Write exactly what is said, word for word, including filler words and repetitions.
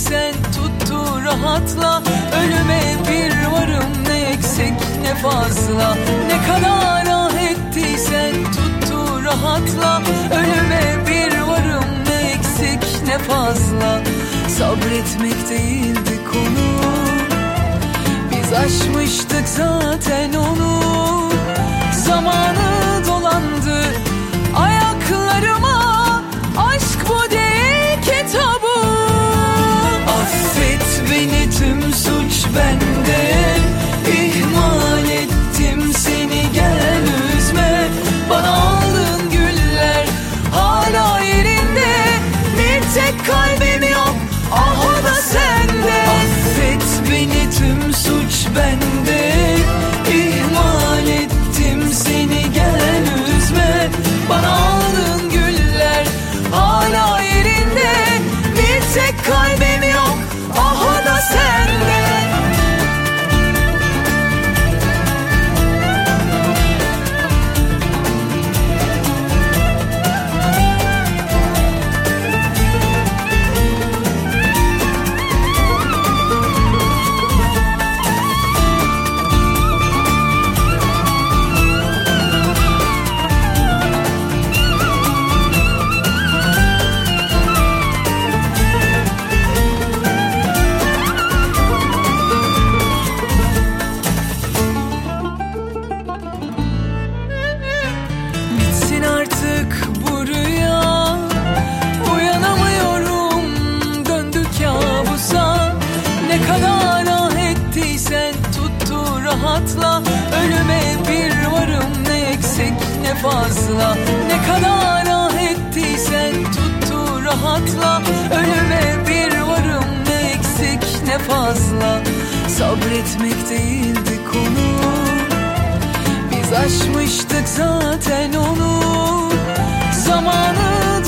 ettiysen tuttu rahatla. Ölüme bir varım, ne eksik ne fazla. Ne kadar ah ettiysen tuttu rahatla. Ölüme bir varım, ne eksik ne fazla. Sabretmek değildi konu, biz aşmıştık zaten onu. Zamanı dolandı ayaklarıma, aşk bu değil kitabı. Affet beni, tüm suç bende. İhmal ettim seni, gel üzme. Bana aldığın güller hala yerinde. Bir tek kalbim yok, ah o da sende. Affet beni, tüm suç bende. İhmal ettim seni, gel üzme. Bana aldığın güller hala yerinde. Bir tek kalbim yok, ah o da sende. Ölüme bir varım, ne eksik ne fazla. Ne kadar ah ettiysen tuttu rahatla. Ölüme bir varım, ne eksik ne fazla. Sabretmek değildi konu, biz aşmıştık zaten onu. Zamanı